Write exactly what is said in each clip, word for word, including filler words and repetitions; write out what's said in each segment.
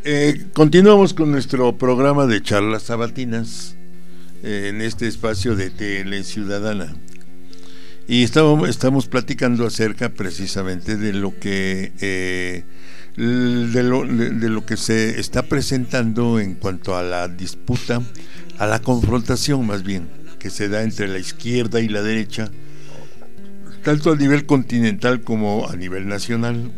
Eh, continuamos con nuestro programa de charlas sabatinas eh, en este espacio de Tele Ciudadana. Y estamos, estamos platicando acerca precisamente de lo que eh, de, lo, de, de lo que se está presentando en cuanto a la disputa, a la confrontación más bien, que se da entre la izquierda y la derecha, tanto a nivel continental como a nivel nacional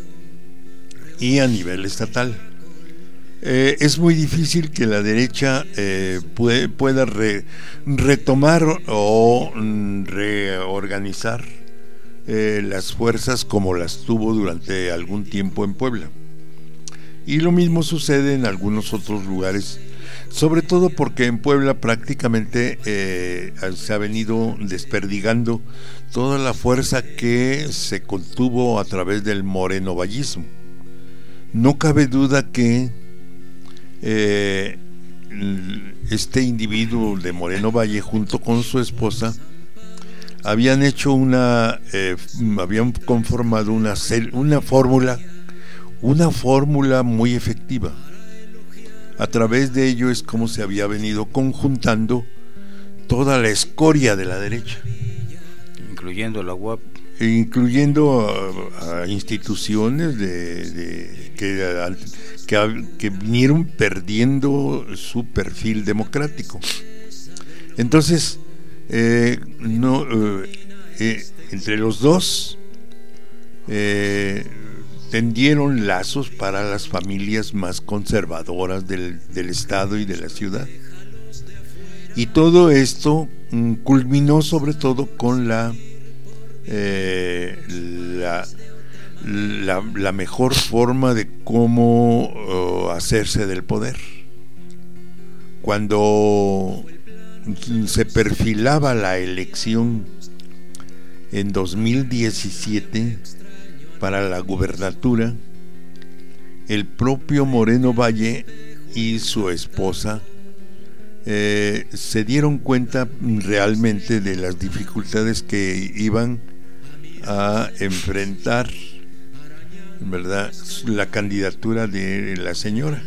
y a nivel estatal. Eh, es muy difícil que la derecha eh, puede, pueda re, retomar o mm, reorganizar eh, las fuerzas como las tuvo durante algún tiempo en Puebla. Y lo mismo sucede en algunos otros lugares, sobre todo porque en Puebla prácticamente eh, se ha venido desperdigando toda la fuerza que se contuvo a través del morenovallismo. No cabe duda que Eh, este individuo de Moreno Valle junto con su esposa habían hecho una eh, habían conformado una una fórmula una fórmula muy efectiva. A través de ello es como se había venido conjuntando toda la escoria de la derecha, incluyendo la U A P, incluyendo a, a instituciones de, de que, a, que, que vinieron perdiendo su perfil democrático. Entonces, eh, no, eh, eh, entre los dos eh, tendieron lazos para las familias más conservadoras del, del estado y de la ciudad. Y todo esto mm, culminó sobre todo con la Eh, la, la, la mejor forma de cómo uh, hacerse del poder. Cuando se perfilaba la elección en dos mil diecisiete para la gubernatura, el propio Moreno Valle y su esposa eh, se dieron cuenta realmente de las dificultades que iban a enfrentar, ¿verdad?, la candidatura de la señora.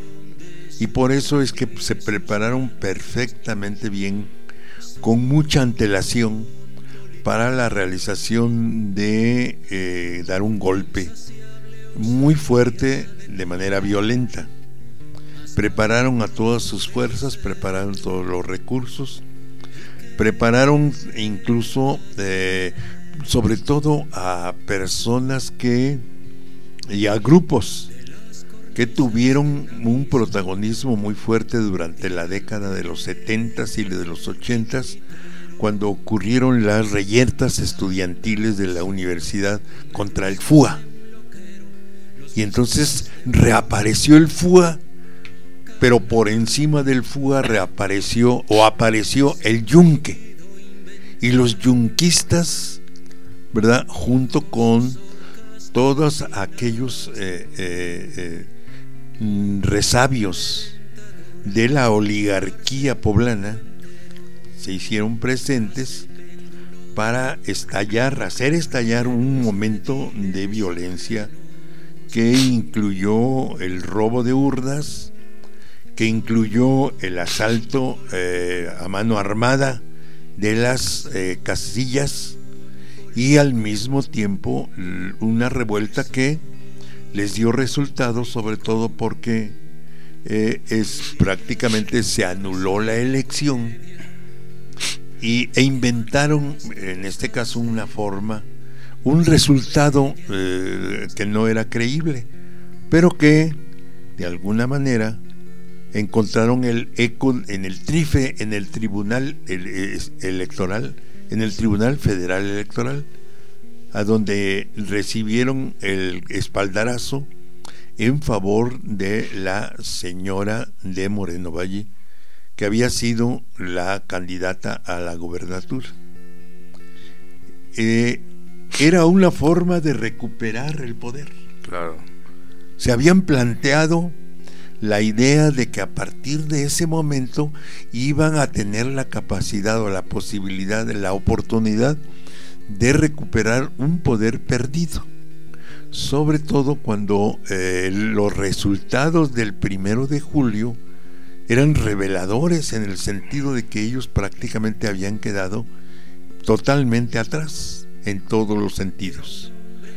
Y por eso es que se prepararon perfectamente bien, con mucha antelación, para la realización de eh, dar un golpe muy fuerte de manera violenta. Prepararon a todas sus fuerzas, prepararon todos los recursos, prepararon incluso eh, sobre todo a personas que y a grupos que tuvieron un protagonismo muy fuerte durante la década de los setentas y de los ochentas, cuando ocurrieron las reyertas estudiantiles de la universidad contra el F U A. Y entonces reapareció el F U A, pero por encima del F U A reapareció o apareció el Yunque, y los yunquistas, ¿verdad?, junto con todos aquellos eh, eh, eh, resabios de la oligarquía poblana, se hicieron presentes para estallar, hacer estallar un momento de violencia que incluyó el robo de urnas, que incluyó el asalto eh, a mano armada de las eh, casillas, y al mismo tiempo una revuelta que les dio resultados, sobre todo porque eh, es prácticamente se anuló la elección y, e inventaron en este caso una forma, un resultado eh, que no era creíble, pero que de alguna manera encontraron el eco en el trife, en el tribunal el, el, electoral, en el Tribunal Federal Electoral, a donde recibieron el espaldarazo en favor de la señora de Moreno Valle, que había sido la candidata a la gubernatura. Eh, era una forma de recuperar el poder. Claro. Se habían planteado la idea de que a partir de ese momento iban a tener la capacidad o la posibilidad, la oportunidad de recuperar un poder perdido. sobre todo cuando eh, los resultados del primero de julio eran reveladores, en el sentido de que ellos prácticamente habían quedado totalmente atrás en todos los sentidos.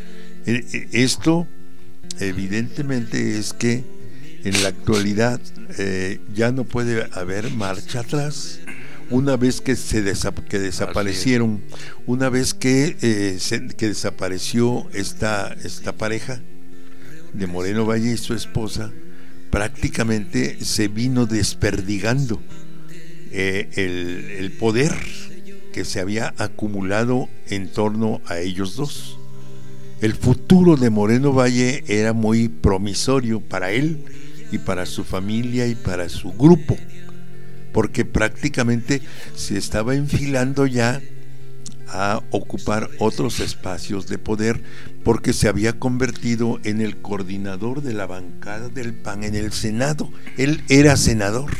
Esto evidentemente es que en la actualidad eh, ya no puede haber marcha atrás. Una vez que se desa- que desaparecieron, una vez que, eh, se, que desapareció esta, esta pareja de Moreno Valle y su esposa, prácticamente se vino desperdigando eh, el, el poder que se había acumulado en torno a ellos dos. El futuro de Moreno Valle era muy promisorio para él y para su familia y para su grupo, porque prácticamente se estaba enfilando ya a ocupar otros espacios de poder, porque se había convertido en el coordinador de la bancada del P A N en el Senado. Él era senador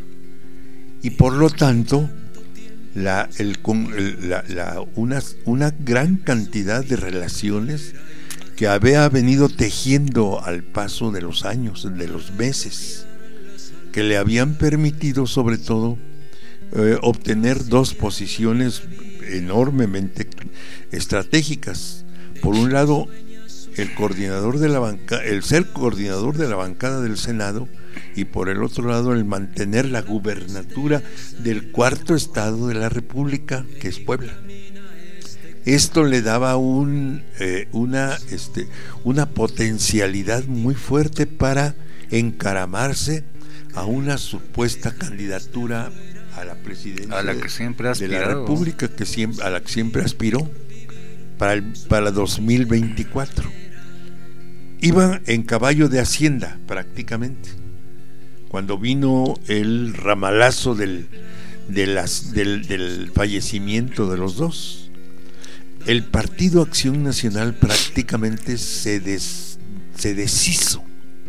y por lo tanto la, el, la, la, una, una gran cantidad de relaciones que había venido tejiendo al paso de los años, de los meses, que le habían permitido sobre todo eh, obtener dos posiciones enormemente estratégicas. Por un lado, el coordinador de la banca, el ser coordinador de la bancada del Senado, y por el otro lado el mantener la gubernatura del cuarto estado de la República, que es Puebla. Esto le daba un, eh, una, este, una potencialidad muy fuerte para encaramarse a una supuesta candidatura a la presidencia a la que siempre ha de la aspirado, República, que siempre, a la que siempre aspiró para el, para dos mil veinticuatro. Iba en caballo de Hacienda prácticamente cuando vino el ramalazo del, de las, del, del fallecimiento de los dos. El Partido Acción Nacional prácticamente se, des, se deshizo.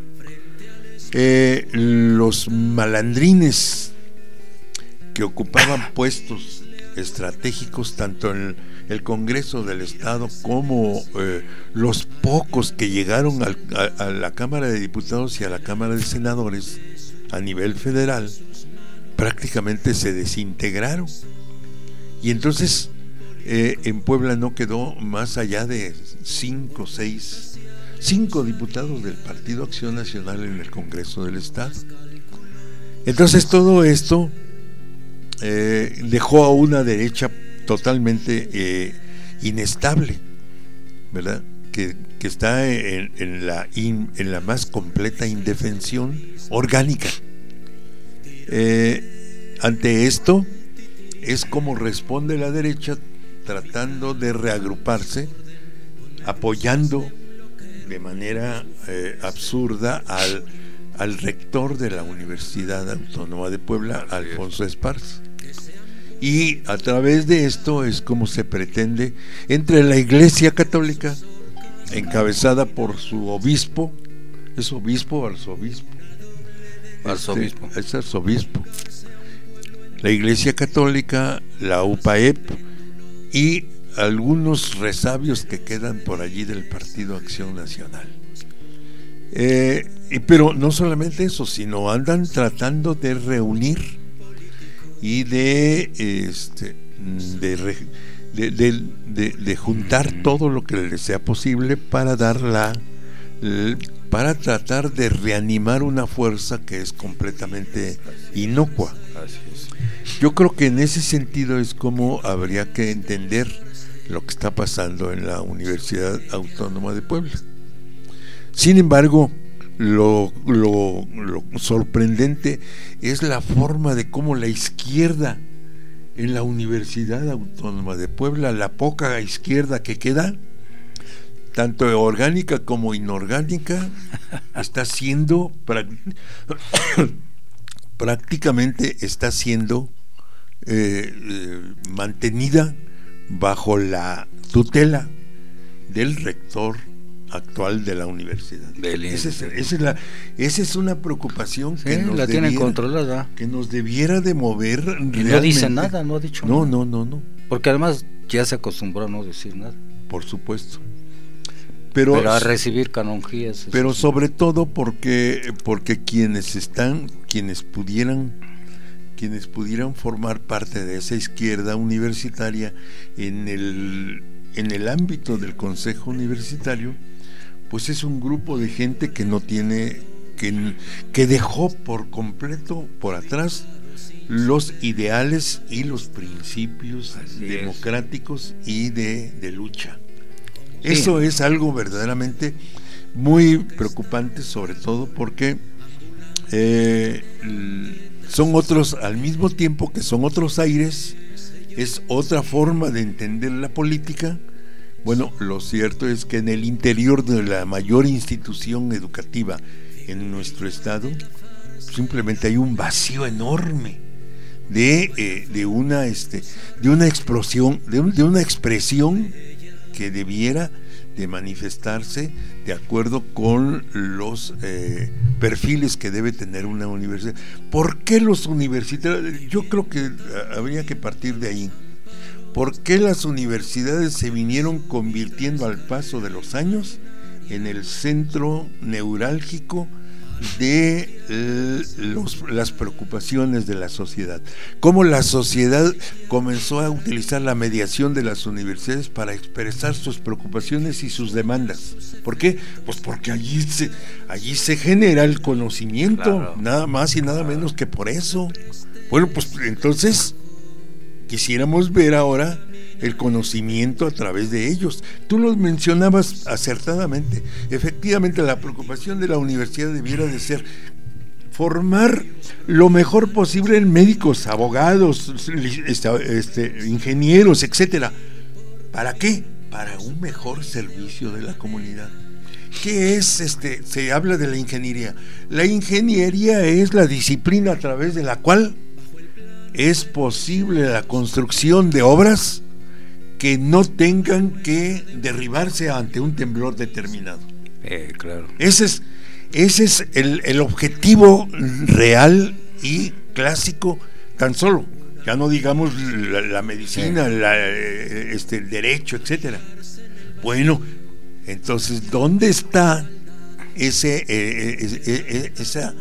Eh, los malandrines que ocupaban puestos estratégicos tanto en el Congreso del Estado como eh, los pocos que llegaron al, a, a la Cámara de Diputados y a la Cámara de Senadores a nivel federal, prácticamente se desintegraron. Y entonces eh, en Puebla no quedó más allá de cinco, seis, cinco diputados del Partido Acción Nacional en el Congreso del Estado. Entonces todo esto eh, dejó a una derecha totalmente eh, inestable, ¿verdad? Que, que está en, en, la in, en la más completa indefensión orgánica. Eh, ante esto es como responde la derecha, tratando de reagruparse, apoyando de manera eh, absurda al, al rector de la Universidad Autónoma de Puebla, Alfonso Esparza. Y a través de esto es como se pretende, entre la Iglesia Católica, encabezada por su obispo, ¿es obispo o arzobispo? Arzobispo. Este, es arzobispo. La Iglesia Católica, la U P A E P y algunos resabios que quedan por allí del Partido Acción Nacional. Eh, y, pero no solamente eso, sino andan tratando de reunir y de este de, de, de, de, de juntar todo lo que les sea posible para dar la para tratar de reanimar una fuerza que es completamente inocua. Así es. Yo creo que en ese sentido es como habría que entender lo que está pasando en la Universidad Autónoma de Puebla. Sin embargo, Lo, lo, lo sorprendente es la forma de cómo la izquierda en la Universidad Autónoma de Puebla, la poca izquierda que queda, tanto orgánica como inorgánica, está siendo prácticamente está siendo eh, eh, mantenida bajo la tutela del rector actual de la universidad. Esa es, esa es, la, esa es una preocupación sí, que nos la debiera, tienen controlada, que nos debiera de mover. Y no dice nada, no ha dicho no, nada. No, no, no. Porque además ya se acostumbró a no decir nada. Por supuesto. pero, pero a recibir canonjías. Pero sí. sobre todo porque, porque quienes están, quienes pudieran, quienes pudieran formar parte de esa izquierda universitaria en el, en el ámbito del Consejo Universitario, pues es un grupo de gente que no tiene, que, que dejó por completo por atrás los ideales y los principios Así democráticos es. y de, de lucha. Sí. Eso es algo verdaderamente muy preocupante, sobre todo porque eh, son otros, al mismo tiempo que son otros aires, es otra forma de entender la política. Bueno, lo cierto es que en el interior de la mayor institución educativa en nuestro estado, simplemente hay un vacío enorme de, eh, de una este, de una explosión, de, un, de una expresión que debiera de manifestarse de acuerdo con los eh, perfiles que debe tener una universidad. ¿Por qué los universitarios? Yo creo que habría que partir de ahí. ¿Por qué las universidades se vinieron convirtiendo al paso de los años en el centro neurálgico de eh, los, las preocupaciones de la sociedad? Cómo la sociedad comenzó a utilizar la mediación de las universidades para expresar sus preocupaciones y sus demandas. ¿Por qué? Pues porque allí se, allí se genera el conocimiento, claro. Nada más y nada menos que por eso. Bueno, pues entonces quisiéramos ver ahora el conocimiento a través de ellos. Tú los mencionabas acertadamente. Efectivamente, la preocupación de la universidad debiera de ser formar lo mejor posible en médicos, abogados, este, ingenieros, etcétera. ¿Para qué? Para un mejor servicio de la comunidad. ¿Qué es este? Se habla de la ingeniería. La ingeniería es la disciplina a través de la cual es posible la construcción de obras que no tengan que derribarse ante un temblor determinado. Eh, claro. Ese es, ese es el, el objetivo real y clásico, tan solo. Ya no digamos la, la medicina, sí. la, este, el derecho, etcétera. Bueno, entonces, ¿dónde está ese, eh, eh, eh, esa,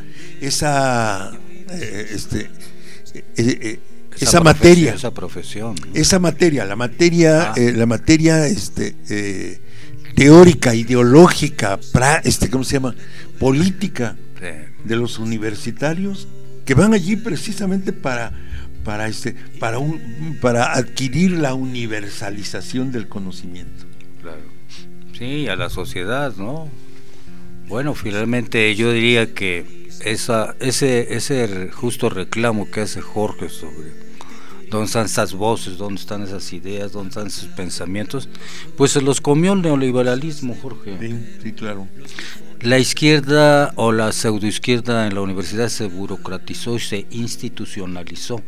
esa, eh, este, eh, eh, esa, esa materia, esa profesión, ¿no? esa materia, la materia, ah. eh, la materia, este, eh, teórica, ideológica, pra, este, ¿cómo se llama? Política sí. de los universitarios que van allí precisamente para, para este, para un, para adquirir la universalización del conocimiento. Claro. Sí, a la sociedad, ¿no? Bueno, finalmente yo diría que esa, ese, ese justo reclamo que hace Jorge sobre dónde están esas voces, dónde están esas ideas, dónde están esos pensamientos, pues se los comió el neoliberalismo, Jorge. Sí, sí, claro. La izquierda o la pseudoizquierda en la universidad se burocratizó y se institucionalizó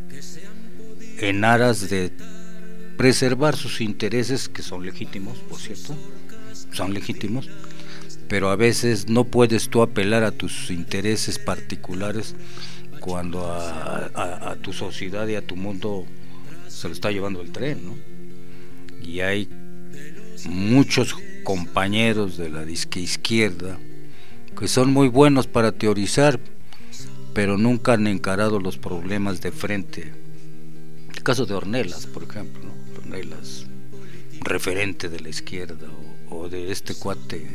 en aras de preservar sus intereses, que son legítimos, por cierto, son legítimos, pero a veces no puedes tú apelar a tus intereses particulares cuando a, a, a tu sociedad y a tu mundo se lo está llevando el tren, ¿no? Y hay muchos compañeros de la disque izquierda que son muy buenos para teorizar, pero nunca han encarado los problemas de frente. El caso de Ornelas, por ejemplo, ¿no? Ornelas, referente de la izquierda, o, o de este cuate,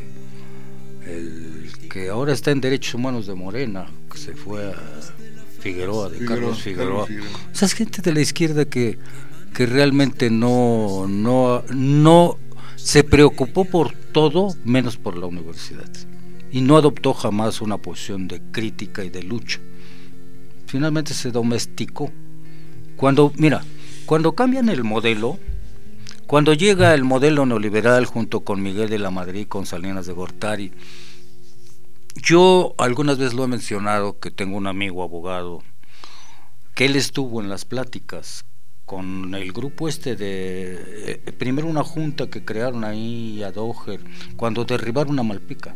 el que ahora está en Derechos Humanos de Morena, que se fue a Figueroa, de Figueroa, Carlos Figueroa. Carlos Figueroa. O sea, es gente de la izquierda que, que realmente no, no, no se preocupó por todo menos por la universidad y no adoptó jamás una posición de crítica y de lucha. Finalmente se domesticó. Cuando, mira, cuando cambian el modelo, cuando llega el modelo neoliberal junto con Miguel de la Madrid, con Salinas de Gortari, yo algunas veces lo he mencionado, que tengo un amigo abogado, que él estuvo en las pláticas con el grupo este de, eh, primero una junta que crearon ahí a Doher, cuando derribaron a Malpica.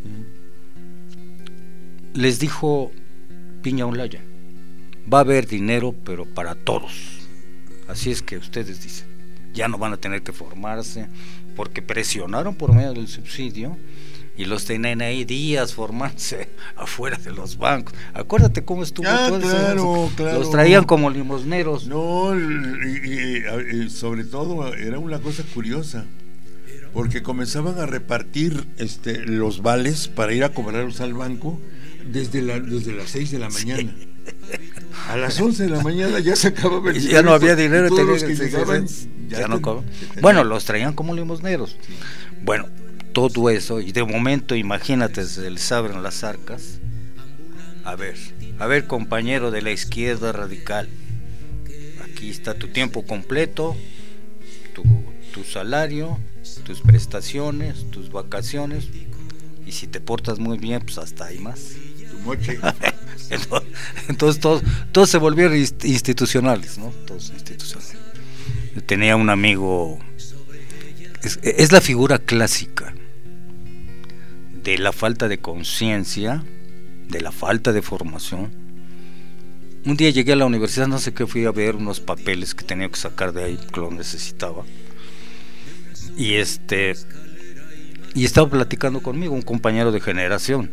Mm. Les dijo Piña Olaya, va a haber dinero, pero para todos. Así es que ustedes dicen, ya no van a tener que formarse, porque presionaron por medio del subsidio y los tenían ahí días formarse afuera de los bancos. Acuérdate cómo estuvo ah, todo claro, eso. Claro. Los traían como limosneros. No, y, y, y sobre todo era una cosa curiosa, porque comenzaban a repartir este, los vales para ir a cobrarlos al banco desde, la, desde las seis de la mañana. Sí. A las once de la mañana ya se acababa el dinero. Ya no había dinero. Todos los que llegaban, ya ya no ten, bueno, los traían como limosneros. Sí. Bueno, todo eso, y de momento, imagínate, se les abren las arcas. A ver, a ver, compañero de la izquierda radical, aquí está tu tiempo completo, tu, tu salario, tus prestaciones, tus vacaciones, y si te portas muy bien, pues hasta hay más. Tu moche. entonces, entonces todos, todos se volvieron institucionales, ¿no? Todos institucionales. Yo tenía un amigo, es, es la figura clásica de la falta de conciencia, de la falta de formación. Un día llegué a la universidad, no sé qué, fui a ver unos papeles que tenía que sacar de ahí, que lo necesitaba. Y este y estaba platicando conmigo un compañero de generación.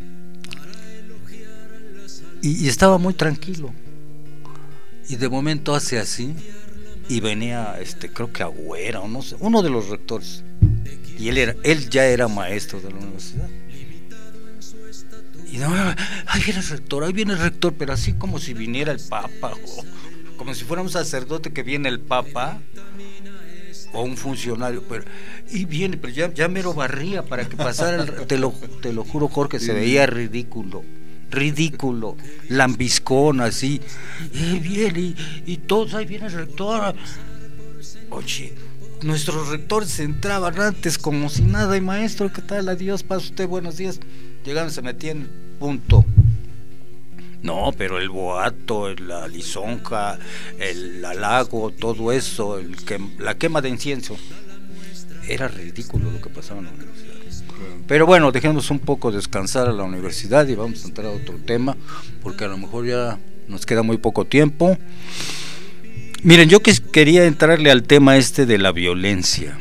Y, y estaba muy tranquilo. Y de momento hace así y venía este, creo que Agüera o no sé, uno de los rectores. Y él era, él ya era maestro de la universidad. Y no, ahí viene el rector, ahí viene el rector, pero así como si viniera el Papa, o como si fuera un sacerdote que viene el Papa, o un funcionario, pero y viene, pero ya, ya mero barría para que pasara, el, te lo, te lo juro, Jorge, se veía ridículo, ridículo, lambiscón así, y viene, y, y todos, ahí viene el rector. Oye, nuestros rectores entraban antes como si nada, y maestro, ¿qué tal? Adiós, pasa usted, buenos días. Llegaban, se metían, punto. No, pero el boato, la lisonja, el halago, todo eso, el que, la quema de incienso, era ridículo lo que pasaba en la universidad. Pero bueno, dejemos un poco descansar a la universidad y vamos a entrar a otro tema, porque a lo mejor ya nos queda muy poco tiempo. Miren, yo que quería entrarle al tema este de la violencia,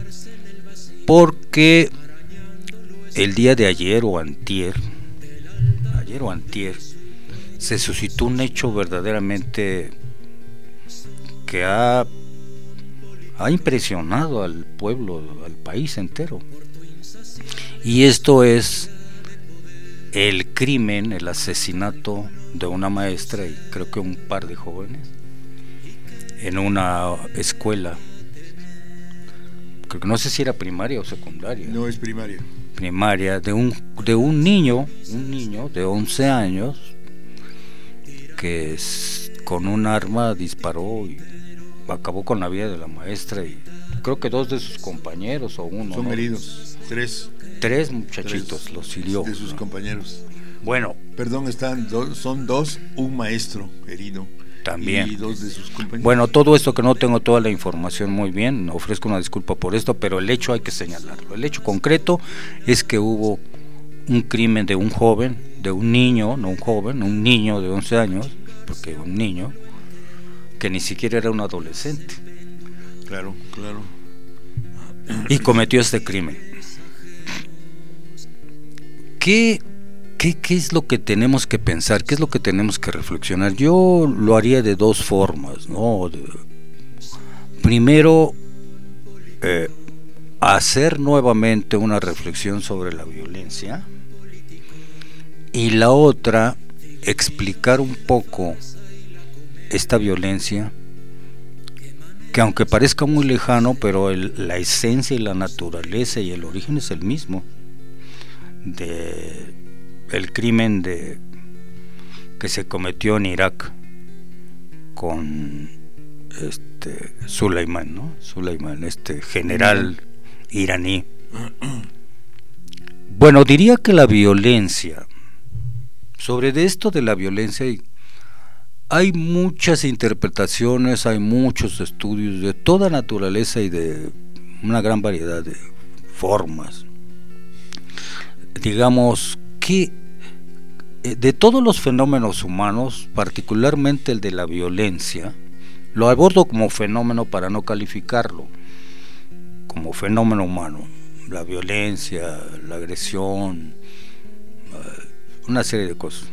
porque el día de ayer o antier, ayer o antier, se suscitó un hecho verdaderamente que ha, ha impresionado al pueblo, al país entero. Y esto es el crimen, el asesinato de una maestra y creo que un par de jóvenes en una escuela, creo que no sé si era primaria o secundaria. No, es primaria. Primaria, de un, de un niño, un niño de once años, que es, con un arma disparó y acabó con la vida de la maestra y creo que dos de sus compañeros o uno. Son ¿no? heridos, tres. Tres muchachitos tres los hirió. De sus ¿no? compañeros. Bueno. Perdón, están do, son dos, un maestro herido. También. Y dos de sus compañeros. Bueno, todo esto que no tengo toda la información muy bien, ofrezco una disculpa por esto, pero el hecho hay que señalarlo. El hecho concreto es que hubo un crimen de un joven, de un niño, no un joven, un niño de once años, porque un niño que ni siquiera era un adolescente. Claro, claro. Y cometió este crimen. ¿Qué, qué, ¿Qué es lo que tenemos que pensar? ¿Qué es lo que tenemos que reflexionar? Yo lo haría de dos formas, ¿no? De, primero, eh, hacer nuevamente una reflexión sobre la violencia, y la otra, explicar un poco esta violencia, que aunque parezca muy lejano, pero el, la esencia y la naturaleza y el origen es el mismo de el crimen de que se cometió en Irak con este Suleimán, ¿no? Suleimán, este general iraní. Bueno, diría que la violencia, sobre de esto de la violencia hay, hay muchas interpretaciones, hay muchos estudios de toda naturaleza y de una gran variedad de formas. Digamos que de todos los fenómenos humanos, particularmente el de la violencia, Lo abordo como fenómeno para no calificarlo como fenómeno humano. La violencia, la agresión, una serie de cosas.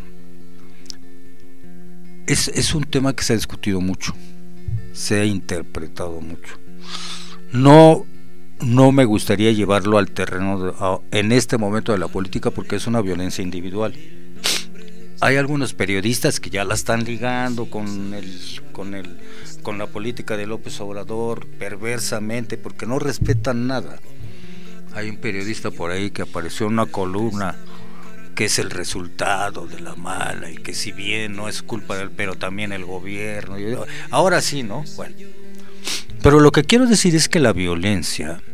Es, es un tema que se ha discutido mucho, se ha interpretado mucho. No, no me gustaría llevarlo al terreno de, a, en este momento de la política, porque es una violencia individual. Hay algunos periodistas que ya la están ligando con el, con el, con la política de López Obrador perversamente, porque no respetan nada. Hay un periodista por ahí que apareció en una columna que es el resultado de la mala, y que si bien no es culpa de él, pero también el gobierno. Ahora sí, ¿no? Bueno, pero lo que quiero decir es que la violencia,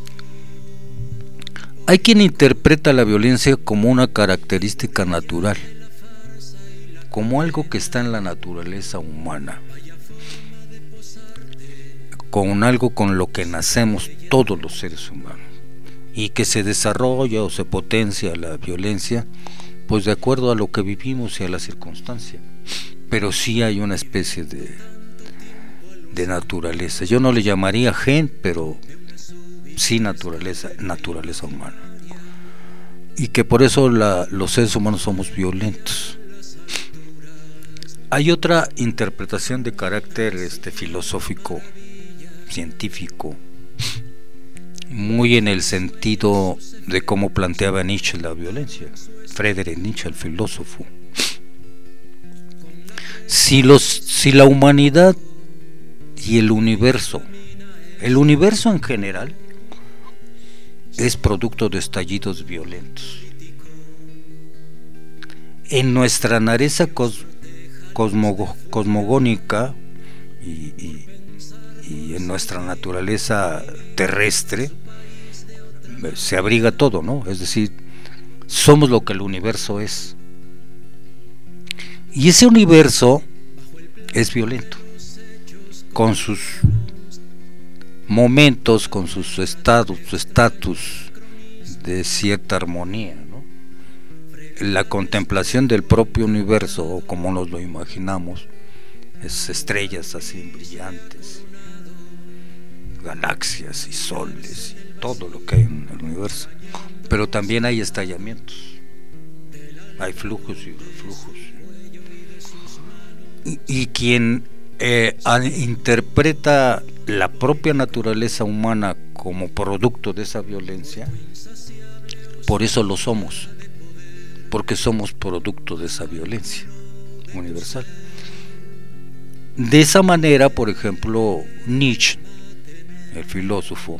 hay quien interpreta la violencia como una característica natural, como algo que está en la naturaleza humana, con algo con lo que nacemos todos los seres humanos, y que se desarrolla o se potencia la violencia pues de acuerdo a lo que vivimos y a la circunstancia. Pero sí hay una especie de de naturaleza. Yo no le llamaría gen, pero sí naturaleza, naturaleza humana. Y que por eso la, los seres humanos somos violentos. Hay otra interpretación de carácter este filosófico, científico, muy en el sentido de cómo planteaba Nietzsche la violencia. Friedrich Nietzsche, el filósofo. Si los, si la humanidad y el universo, el universo en general, es producto de estallidos violentos. En nuestra nareza cos, cosmo, cosmogónica y, y, y en nuestra naturaleza terrestre se abriga todo, ¿no? Es decir, somos lo que el universo es. Y ese universo es violento, con sus momentos, con sus estados, su estatus de cierta armonía, ¿no? La contemplación del propio universo, o como nos lo imaginamos, es estrellas así brillantes, galaxias y soles y todo lo que hay en el universo. Pero también hay estallamientos, hay flujos y reflujos. Y, y quien eh, interpreta la propia naturaleza humana como producto de esa violencia, por eso lo somos, porque somos producto de esa violencia universal. De esa manera, por ejemplo, Nietzsche, el filósofo,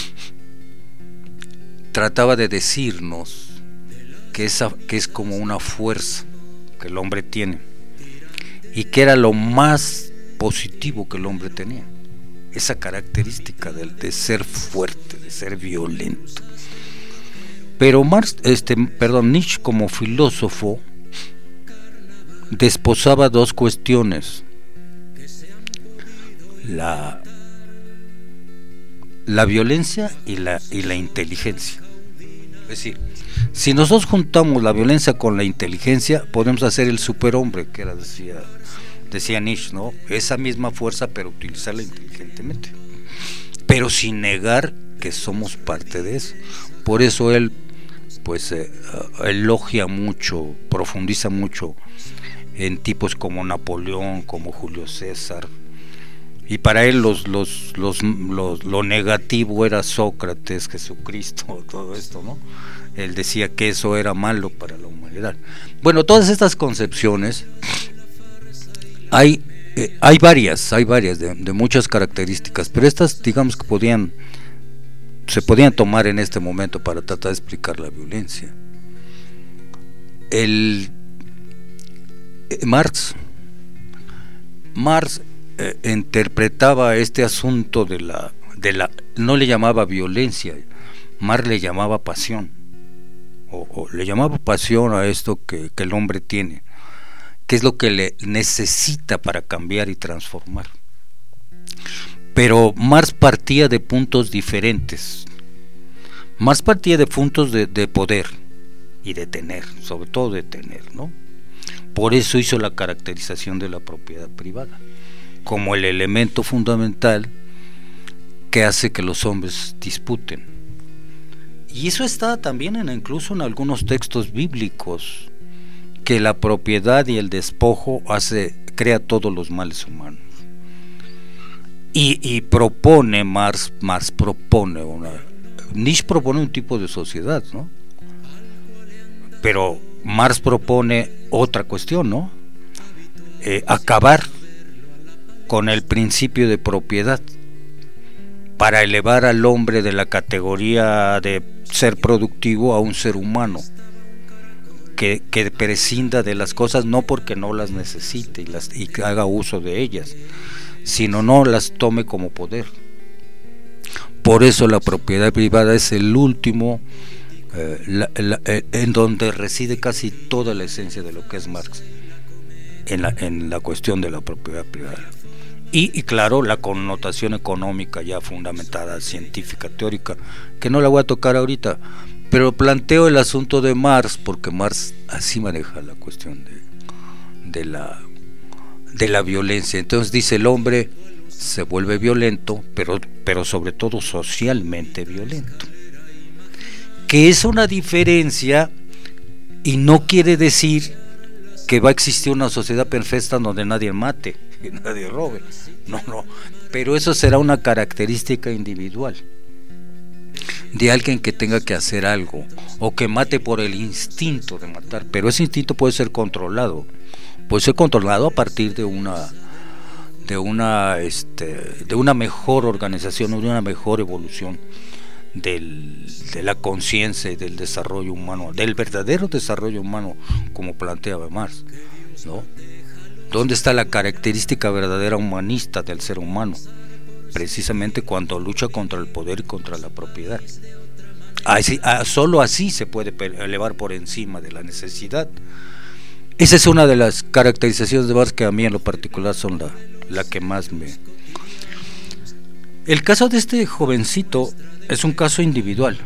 trataba de decirnos que, esa, que es como una fuerza que el hombre tiene, y que era lo más positivo que el hombre tenía, esa característica de, de ser fuerte, de ser violento. Pero Marx, este, perdón, Nietzsche como filósofo desposaba dos cuestiones: la, la violencia y la, y la inteligencia. Es decir, si nosotros juntamos la violencia con la inteligencia, podemos hacer el superhombre, que era, decía, decía Nietzsche, ¿no? Esa misma fuerza, pero utilizarla inteligentemente, pero sin negar que somos parte de eso. Por eso él pues eh, elogia mucho, profundiza mucho en tipos como Napoleón, como Julio César, y para él los, los, los, los, lo negativo era Sócrates, Jesucristo, todo esto, ¿no? Él decía que eso era malo para la humanidad. Bueno, todas estas concepciones hay, eh, hay varias, hay varias de, de muchas características, pero estas, digamos que podían se podían tomar en este momento para tratar de explicar la violencia. El eh, Marx Marx eh, interpretaba este asunto de la de la no le llamaba violencia, Marx le llamaba pasión, o, o le llamaba pasión a esto que, que el hombre tiene, que es lo que le necesita para cambiar y transformar. Pero Marx partía de puntos diferentes. Marx partía de puntos de, de poder y de tener, sobre todo de tener, ¿no? Por eso hizo la caracterización de la propiedad privada. como el elemento fundamental que hace que los hombres disputen. Y eso está también en, incluso en algunos textos bíblicos, que la propiedad y el despojo hace, crea todos los males humanos. Y, y propone, Marx, Marx propone una, Nietzsche propone un tipo de sociedad, ¿no? Pero Marx propone otra cuestión, ¿no? Eh, acabar con el principio de propiedad para elevar al hombre de la categoría de ser productivo a un ser humano que, que prescinda de las cosas, no porque no las necesite y, las, y haga uso de ellas, sino no las tome como poder. Por eso la propiedad privada es el último, eh, la, la, eh, en donde reside casi toda la esencia de lo que es Marx, en la, en la cuestión de la propiedad privada. Y, y claro, la connotación económica ya fundamentada, científica, teórica, que no la voy a tocar ahorita, pero planteo el asunto de Marx, porque Marx así maneja la cuestión de, de la de la violencia. Entonces dice, el hombre se vuelve violento, pero, pero sobre todo socialmente violento, que es una diferencia, y no quiere decir que va a existir una sociedad perfecta donde nadie mate, que nadie robe, no, no, pero eso será una característica individual de alguien que tenga que hacer algo, o que mate por el instinto de matar, pero ese instinto puede ser controlado, puede ser controlado a partir de una de una este de una mejor organización o de una mejor evolución del, de la conciencia y del desarrollo humano, del verdadero desarrollo humano, como planteaba Marx, ¿no? ¿Dónde está la característica verdadera humanista del ser humano? Precisamente cuando lucha contra el poder y contra la propiedad. Así, solo así se puede elevar por encima de la necesidad. Esa es una de las caracterizaciones de Marx que a mí en lo particular son la, la que más me... El caso de este jovencito es un caso individual.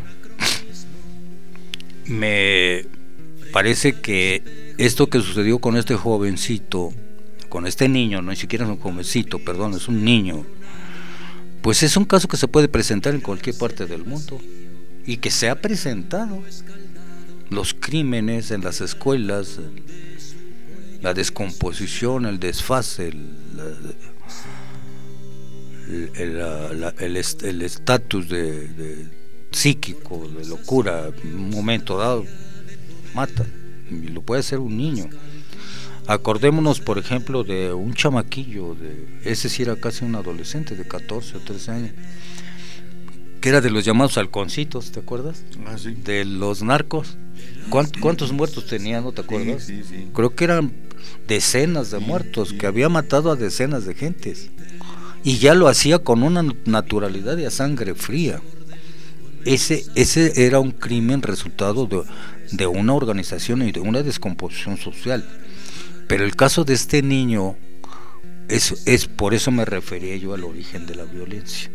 Me parece que esto que sucedió con este jovencito, con este niño, no ni siquiera es un jovencito, perdón, es un niño, pues es un caso que se puede presentar en cualquier parte del mundo y que se ha presentado. Los crímenes en las escuelas, la descomposición, el desfase, el, el estatus de, de psíquico, de locura, en un momento dado mata, y lo puede hacer un niño. Acordémonos, por ejemplo, de un chamaquillo, de ese sí era casi un adolescente de catorce o trece años, que era de los llamados halconcitos, ¿te acuerdas? Ah, sí. De los narcos. ¿Cuántos, cuántos muertos tenía, no te acuerdas? Sí, sí, sí. Creo que eran decenas de sí, muertos, sí. que había matado a decenas de gentes. Y ya lo hacía con una naturalidad y a sangre fría. Ese, ese era un crimen resultado de, de una organización y de una descomposición social. Pero el caso de este niño es, es por eso me refería yo al origen de la violencia.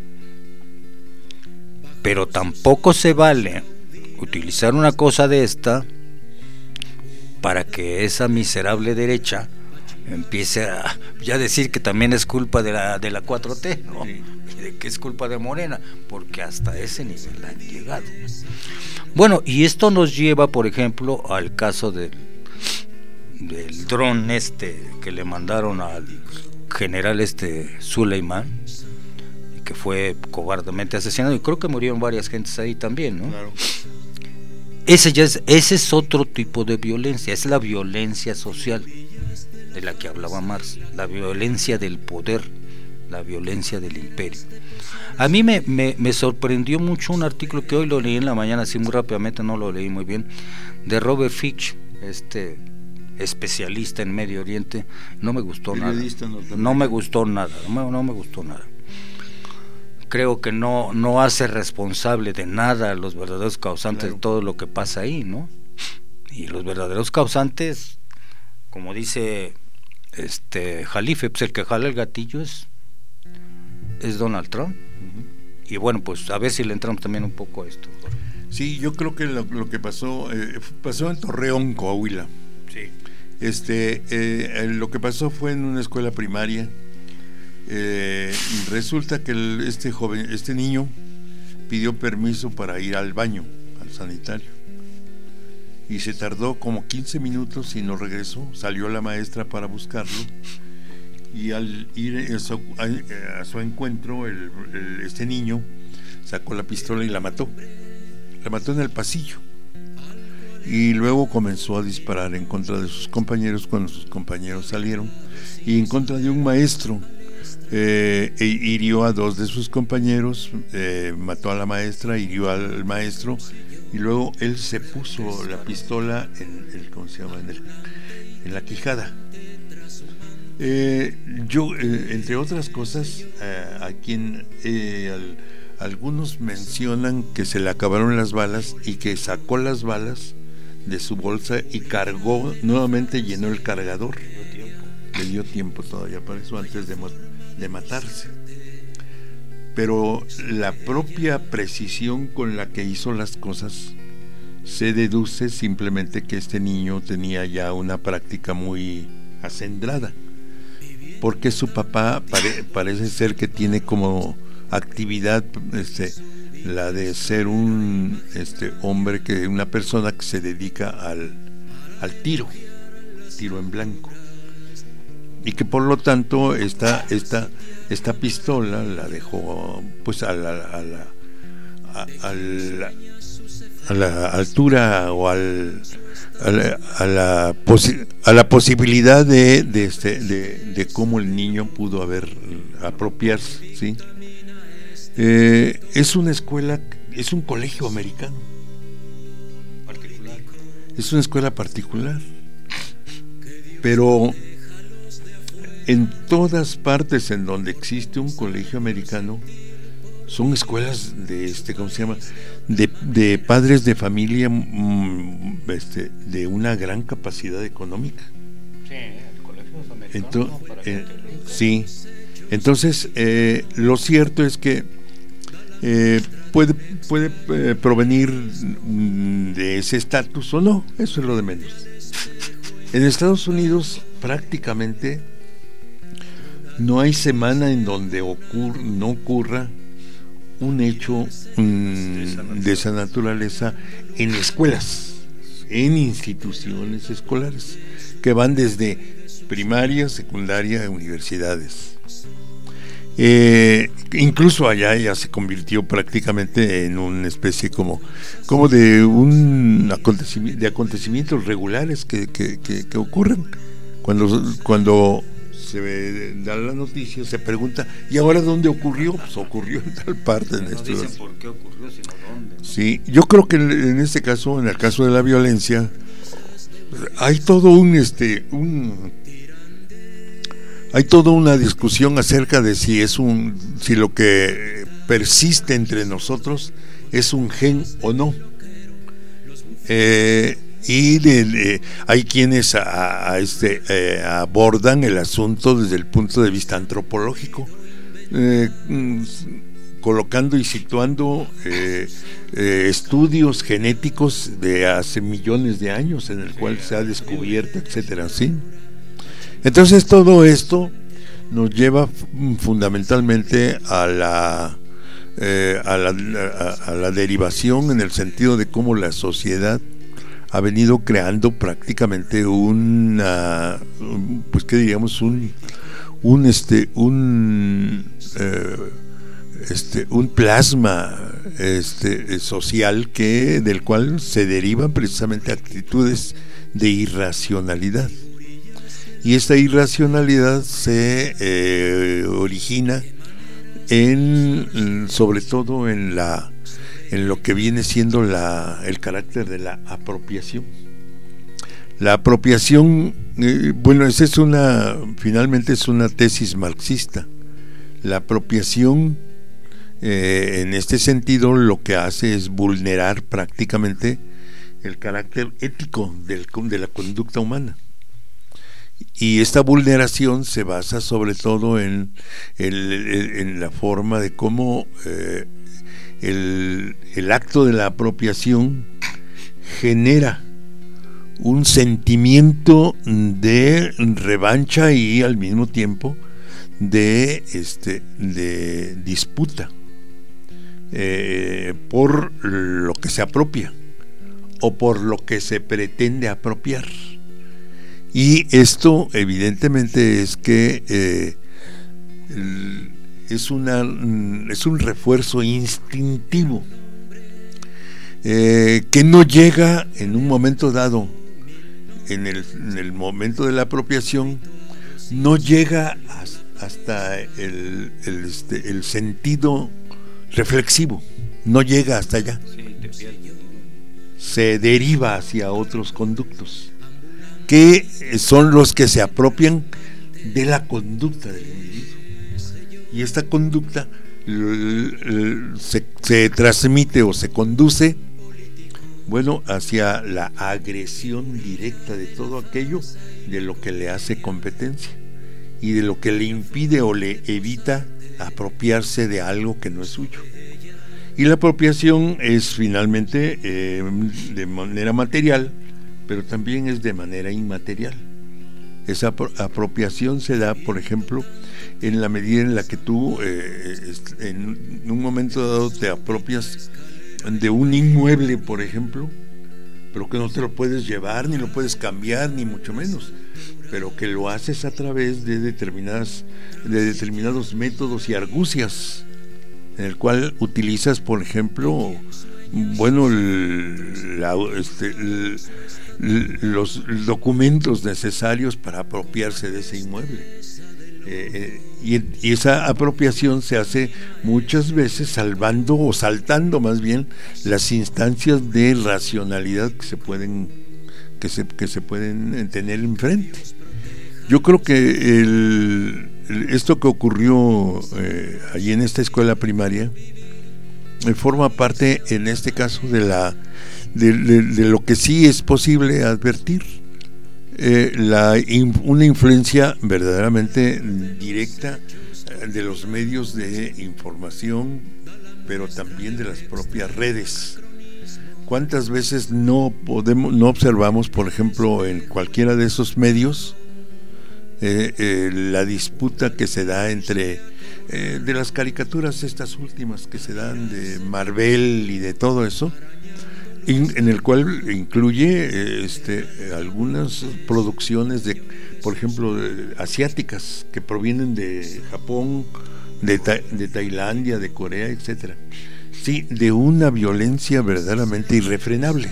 Pero tampoco se vale utilizar una cosa de esta para que esa miserable derecha empiece a ya decir que también es culpa de la de la cuatro T, ¿no? Y de que es culpa de Morena, porque hasta ese nivel han llegado. Bueno, y esto nos lleva, por ejemplo, al caso del del dron este que le mandaron al general este Suleimán, que fue cobardemente asesinado, y creo que murieron varias gentes ahí también, ¿no? Claro. Ese ya es, ese es otro tipo de violencia, es la violencia social de la que hablaba Marx, la violencia del poder, la violencia del imperio. A mí me, me, me sorprendió mucho un artículo que hoy lo leí en la mañana, así muy rápidamente, no lo leí muy bien, de Robert Fitch, este especialista en Medio Oriente. No me gustó nada, no me gustó nada, no, no me gustó nada. Creo que no, no hace responsable de nada a los verdaderos causantes, claro, de todo lo que pasa ahí, ¿no? Y los verdaderos causantes, como dice este Jalife, pues el que jala el gatillo es, es Donald Trump. Uh-huh. Y bueno, pues a ver si le entramos también un poco a esto. Sí, yo creo que lo, lo que pasó, eh, pasó en Torreón, Coahuila. Sí. Este, eh, lo que pasó fue en una escuela primaria. Eh, resulta que el, este joven, este niño pidió permiso para ir al baño, al sanitario, y se tardó como quince minutos y no regresó. Salió la maestra para buscarlo, y al ir a su, a, a su encuentro el, el, este niño sacó la pistola y la mató. La mató en el pasillo, y luego comenzó a disparar en contra de sus compañeros cuando sus compañeros salieron, y en contra de un maestro. Eh, e hirió a dos de sus compañeros, eh, mató a la maestra, hirió al maestro, y luego él se puso la pistola en el, ¿cómo se llama? En, el, en la quijada. Eh, yo, eh, entre otras cosas, eh, a quien eh, al, algunos mencionan que se le acabaron las balas y que sacó las balas de su bolsa y cargó nuevamente, llenó el cargador. Le dio tiempo todavía para eso antes de de matarse. Pero la propia precisión con la que hizo las cosas se deduce simplemente que este niño tenía ya una práctica muy acendrada, porque su papá pare, parece ser que tiene como actividad este, la de ser un este hombre, que una persona que se dedica al, al tiro, tiro en blanco, y que por lo tanto esta esta esta pistola la dejó pues a la a la, a, a la, a la altura o al a la a la, posi- a la posibilidad de de, este, de de cómo el niño pudo haber apropiarse, ¿sí? Eh, es una escuela, es un colegio americano particular, es una escuela particular, pero en todas partes en donde existe un colegio americano son escuelas de este, ¿cómo se llama? De, de padres de familia, mmm, este, de una gran capacidad económica. Sí, el colegio es americano. Entonces, ¿no? Para eh, sí. Entonces, eh, lo cierto es que eh, puede puede eh, provenir de ese estatus o no, eso es lo de menos. En Estados Unidos prácticamente no hay semana en donde ocurra, no ocurra un hecho mmm, de esa naturaleza en escuelas, en instituciones escolares, que van desde primaria, secundaria, universidades. Eh, incluso allá ya se convirtió prácticamente en una especie como, como de un acontecimiento, de acontecimientos regulares que, que, que, que ocurren. Cuando, cuando se da la noticia, se pregunta, ¿y ahora dónde ocurrió? Pues ocurrió en tal parte. En no esto. dicen por qué ocurrió, sino dónde, ¿no? Sí, yo creo que en este caso, en el caso de la violencia, hay todo un este un hay toda una discusión acerca de si es un si lo que persiste entre nosotros es un gen o no. Eh, y de, de, hay quienes a, a este eh, abordan el asunto desde el punto de vista antropológico, eh, colocando y situando eh, eh, estudios genéticos de hace millones de años en el cual se ha descubierto, etcétera, ¿sí? Entonces todo esto nos lleva fundamentalmente a la eh, a la a, a la derivación en el sentido de cómo la sociedad ha venido creando prácticamente una, pues qué diríamos, un un este un eh, este un plasma este social que del cual se derivan precisamente actitudes de irracionalidad. Y esta irracionalidad se eh, origina en, sobre todo en la en lo que viene siendo la el carácter de la apropiación. La apropiación, eh, bueno, esa es una, finalmente es una tesis marxista. La apropiación, eh, en este sentido, lo que hace es vulnerar prácticamente el carácter ético del, de la conducta humana. Y esta vulneración se basa sobre todo en, el, en la forma de cómo eh, el, el acto de la apropiación genera un sentimiento de revancha y al mismo tiempo de, este, de disputa eh, por lo que se apropia o por lo que se pretende apropiar. Y esto evidentemente es que eh, es, una, es un refuerzo instintivo eh, que no llega en un momento dado, en el, en el momento de la apropiación, no llega hasta el, el, este, el sentido reflexivo, no llega hasta allá, se deriva hacia otros conductos que son los que se apropian de la conducta del individuo, y esta conducta se, se transmite o se conduce, bueno, hacia la agresión directa de todo aquello de lo que le hace competencia y de lo que le impide o le evita apropiarse de algo que no es suyo. Y la apropiación es finalmente eh, de manera material, pero también es de manera inmaterial. Esa apro- apropiación se da, por ejemplo, en la medida en la que tú eh, en un momento dado te apropias de un inmueble, por ejemplo, pero que no te lo puedes llevar, ni lo puedes cambiar, ni mucho menos, pero que lo haces a través de determinadas de determinados métodos y argucias, en el cual utilizas, por ejemplo, bueno, el, la, este, el, los documentos necesarios para apropiarse de ese inmueble. Eh, eh, y, y esa apropiación se hace muchas veces salvando o saltando más bien las instancias de racionalidad que se pueden que se, que se pueden tener enfrente. Yo creo que el, el, esto que ocurrió eh, allí en esta escuela primaria eh, forma parte, en este caso, de la de, de, de lo que sí es posible advertir. Eh, la, una influencia verdaderamente directa de los medios de información, pero también de las propias redes. ¿Cuántas veces no podemos, no observamos, por ejemplo, en cualquiera de esos medios eh, eh, la disputa que se da entre eh, de las caricaturas estas últimas que se dan de Marvel y de todo eso, en el cual incluye este, algunas producciones de, por ejemplo, de, asiáticas, que provienen de Japón, de, ta, de Tailandia, de Corea, etcétera. Sí, de una violencia verdaderamente irrefrenable.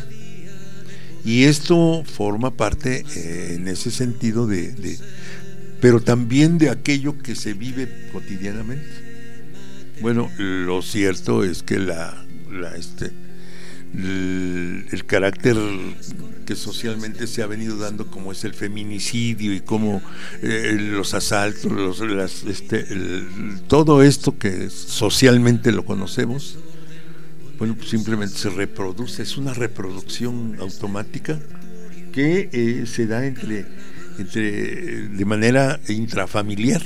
Y esto forma parte eh, en ese sentido de, de, pero también de aquello que se vive cotidianamente. Bueno, lo cierto es que la, la este El, el carácter que socialmente se ha venido dando, como es el feminicidio y como eh, los asaltos, los, las, este, el, todo esto que socialmente lo conocemos, bueno, pues simplemente se reproduce, es una reproducción automática que eh, se da entre, entre de manera intrafamiliar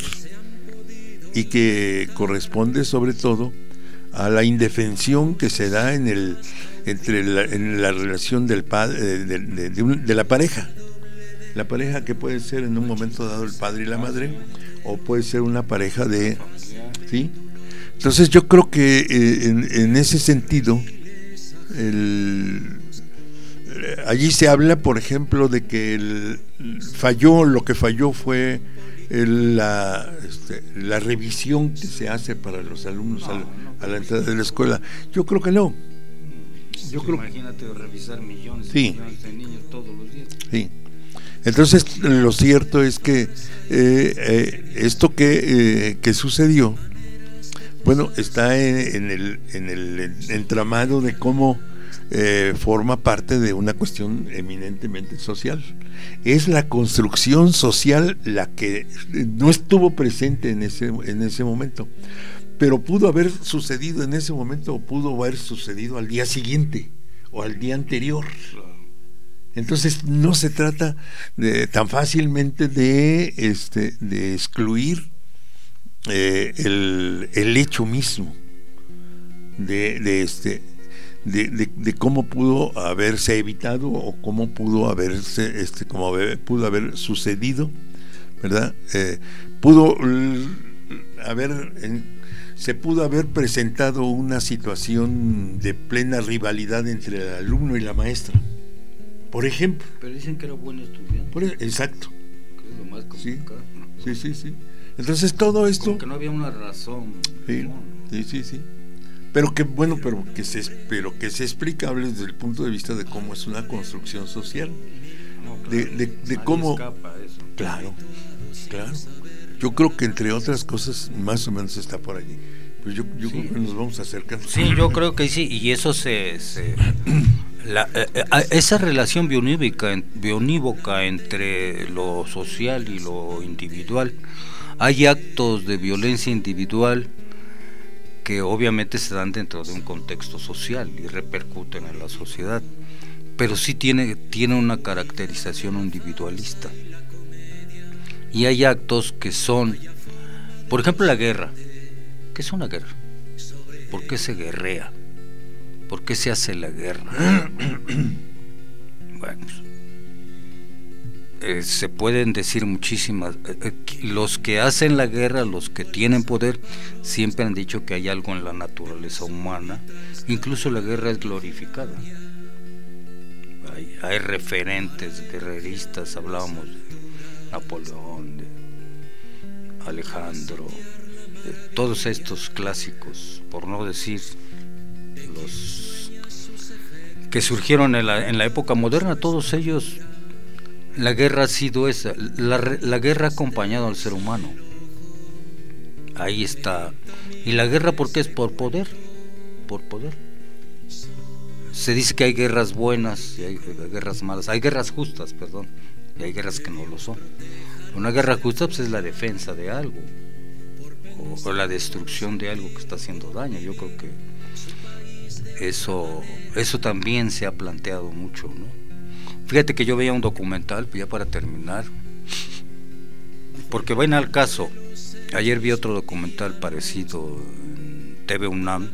y que corresponde sobre todo a la indefensión que se da en el entre la, en la relación del padre de, de, de, de, un, de la pareja la pareja que puede ser en un momento dado el padre y la madre, o puede ser una pareja de ¿sí? Entonces yo creo que eh, en, en ese sentido el, allí se habla, por ejemplo, de que el, falló lo que falló fue el, la, este, la revisión que se hace para los alumnos al, a la entrada de la escuela. Yo creo que no. Yo creo, imagínate revisar millones, sí, millones de niños todos los días. Sí. Entonces lo cierto es que eh, eh, esto que, eh, que sucedió, bueno, está en, en, el, en el entramado de cómo eh, forma parte de una cuestión eminentemente social. Es la construcción social la que no estuvo presente en ese, en ese momento, pero pudo haber sucedido en ese momento, o pudo haber sucedido al día siguiente o al día anterior. Entonces no se trata de, tan fácilmente de, este, de excluir eh, el, el hecho mismo de, de, este, de, de, de cómo pudo haberse evitado o cómo pudo haberse, este, cómo haber, pudo haber sucedido, ¿verdad? Eh, pudo haber en, se pudo haber presentado una situación de plena rivalidad entre el alumno y la maestra, por ejemplo. Pero dicen que era buen estudiante. Por, exacto. Que es lo más complicado. Sí, sí, sí, sí. Entonces todo esto. Como que no había una razón. Sí, no, no. sí, sí, sí. Pero que bueno, pero que se, pero que es explicable desde el punto de vista de cómo es una construcción social, No, claro, de, de, de cómo. escapa a eso. Claro, claro. Yo creo que entre otras cosas más o menos está por allí. Pues yo, yo Sí. creo que nos vamos acercando. Sí, yo creo que sí, y eso se, se la, eh, eh, esa relación bionívoca, en- bionívoca entre lo social y lo individual. Hay actos de violencia individual que obviamente se dan dentro de un contexto social y repercuten en la sociedad, pero sí tiene, tiene una caracterización individualista. Y hay actos que son, por ejemplo, la guerra. ¿Qué es una guerra? ¿Por qué se guerrea? ¿Por qué se hace la guerra? Bueno, pues, eh, se pueden decir muchísimas. Eh, eh, los que hacen la guerra, los que tienen poder, siempre han dicho que hay algo en la naturaleza humana. Incluso la guerra es glorificada. Hay, hay referentes guerreristas, hablábamos de Napoleón, de Alejandro, de todos estos clásicos, por no decir los que surgieron en la, en la época moderna. Todos ellos, la guerra ha sido esa, la, la guerra ha acompañado al ser humano. Ahí está. Y la guerra, ¿por qué es? Por poder, por poder. Se dice que hay guerras buenas y hay guerras malas, hay guerras justas, perdón, y hay guerras que no lo son. Una guerra justa, pues, es la defensa de algo o, o la destrucción de algo que está haciendo daño. Yo creo que eso eso también se ha planteado mucho, ¿no? Fíjate que yo veía un documental, ya para terminar, porque vayan al caso. Ayer vi otro documental parecido en T V UNAM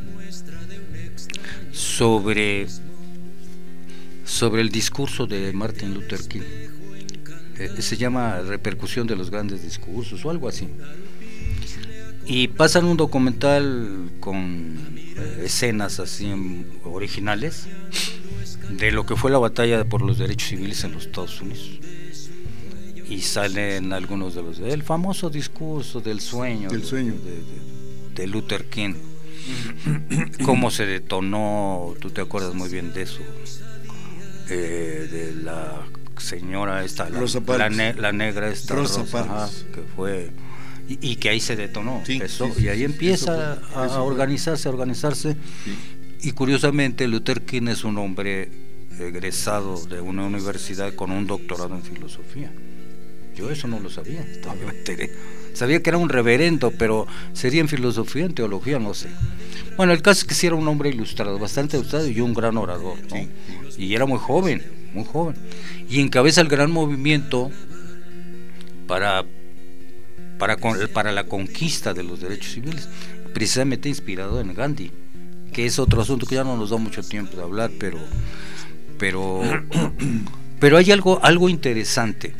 sobre sobre el discurso de Martin Luther King. Eh, se llama Repercusión de los grandes discursos o algo así. Y pasan un documental con eh, escenas así en, originales de lo que fue la batalla por los derechos civiles en los Estados Unidos. Y salen algunos de los el famoso discurso del sueño, del sueño. De, de, de Luther King. Cómo se detonó, tú te acuerdas muy bien de eso, eh, de la señora esta, la, la, ne, la negra esta, Rosa, Rosa ajá, que fue y, y que ahí se detonó, sí, eso, sí, sí, y ahí empieza eso fue, a, a organizarse, a organizarse, sí. Y curiosamente Luther King es un hombre egresado de una universidad con un doctorado en filosofía. Yo eso no lo sabía, me enteré. Sabía que era un reverendo, pero sería en filosofía, en teología, no sé. Bueno, el caso es que sí era un hombre ilustrado, bastante ilustrado y un gran orador, ¿no? Sí, sí. Y era muy joven, muy joven. Y encabeza el gran movimiento para, para, para la conquista de los derechos civiles, precisamente inspirado en Gandhi, que es otro asunto que ya no nos da mucho tiempo de hablar, pero, pero, pero hay algo, algo interesante.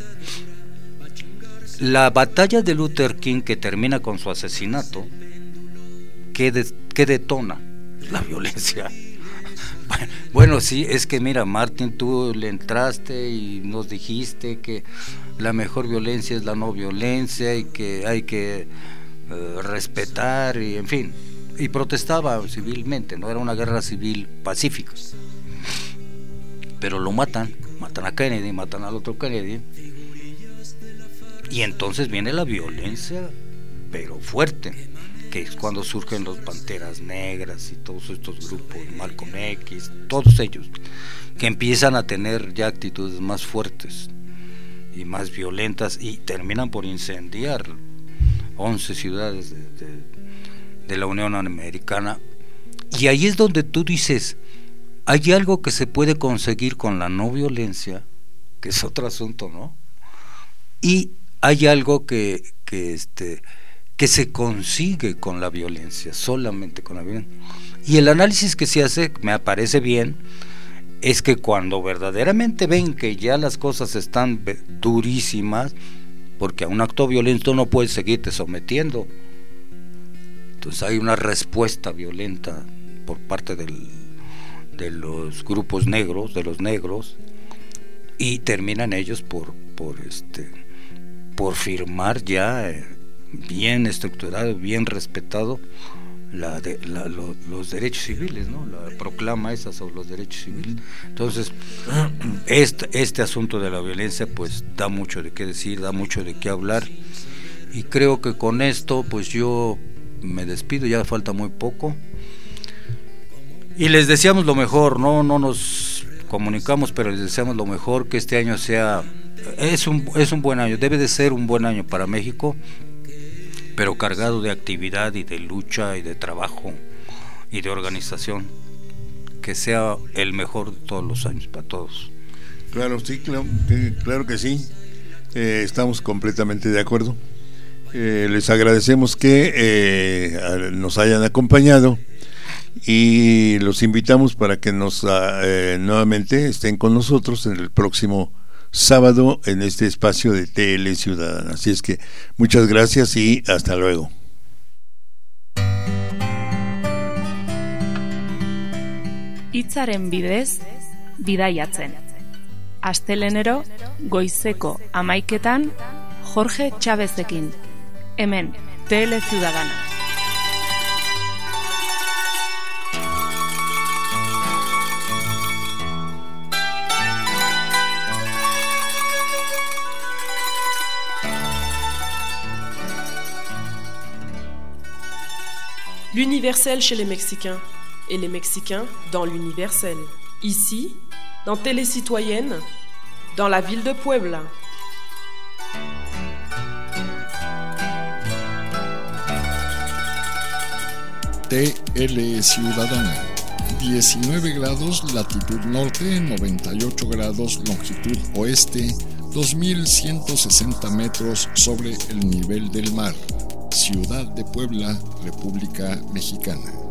La batalla de Luther King, que termina con su asesinato, ¿qué, de, qué detona? La violencia. Bueno, sí, es que mira, Martin, tú le entraste y nos dijiste que la mejor violencia es la no violencia y que hay que uh, respetar y en fin, y protestaba civilmente, no era una guerra civil pacífica. Pero lo matan, matan a Kennedy, matan al otro Kennedy. Y entonces viene la violencia, pero fuerte, que es cuando surgen los Panteras Negras y todos estos grupos, Malcolm X, todos ellos, que empiezan a tener ya actitudes más fuertes y más violentas y terminan por incendiar once ciudades de, de, de la Unión Americana. Y ahí es donde tú dices, hay algo que se puede conseguir con la no violencia, que es otro asunto, ¿no? Y hay algo que, que, este, que se consigue con la violencia, solamente con la violencia. Y el análisis que se hace, me parece bien, es que cuando verdaderamente ven que ya las cosas están durísimas, porque a un acto violento no puedes seguirte sometiendo, Entonces hay una respuesta violenta por parte del, de los grupos negros, de los negros, y terminan ellos por, por este, por firmar ya eh, bien estructurado, bien respetado la de, la, lo, los derechos civiles, ¿no? La proclama esa sobre los derechos civiles. Entonces este, este asunto de la violencia pues da mucho de qué decir, da mucho de qué hablar, y creo que con esto pues yo me despido, ya falta muy poco y les deseamos lo mejor. No no nos comunicamos, pero les deseamos lo mejor, que este año sea es un es un buen año, debe de ser un buen año para México, pero cargado de actividad y de lucha y de trabajo y de organización, que sea el mejor de todos los años para todos. Claro, sí, claro, claro que sí, eh, estamos completamente de acuerdo. Eh, les agradecemos que eh, nos hayan acompañado y los invitamos para que nos eh, nuevamente estén con nosotros en el próximo sábado en este espacio de T L Ciudadana. Así es que muchas gracias y hasta luego. Hitzaren bidez bidaiatzen. Astelenero goizeko hamaiketan Jorge Chávezekin. Hemen T L Ciudadana. L'universel chez les Mexicains, et les Mexicains dans l'universel. Ici, dans Télé Citoyenne, dans la ville de Puebla. T L Ciudadana, diecinueve grados latitud norte, noventa y ocho grados longitud oeste, dos mil ciento sesenta metros sobre el nivel del mar. Ciudad de Puebla, República Mexicana.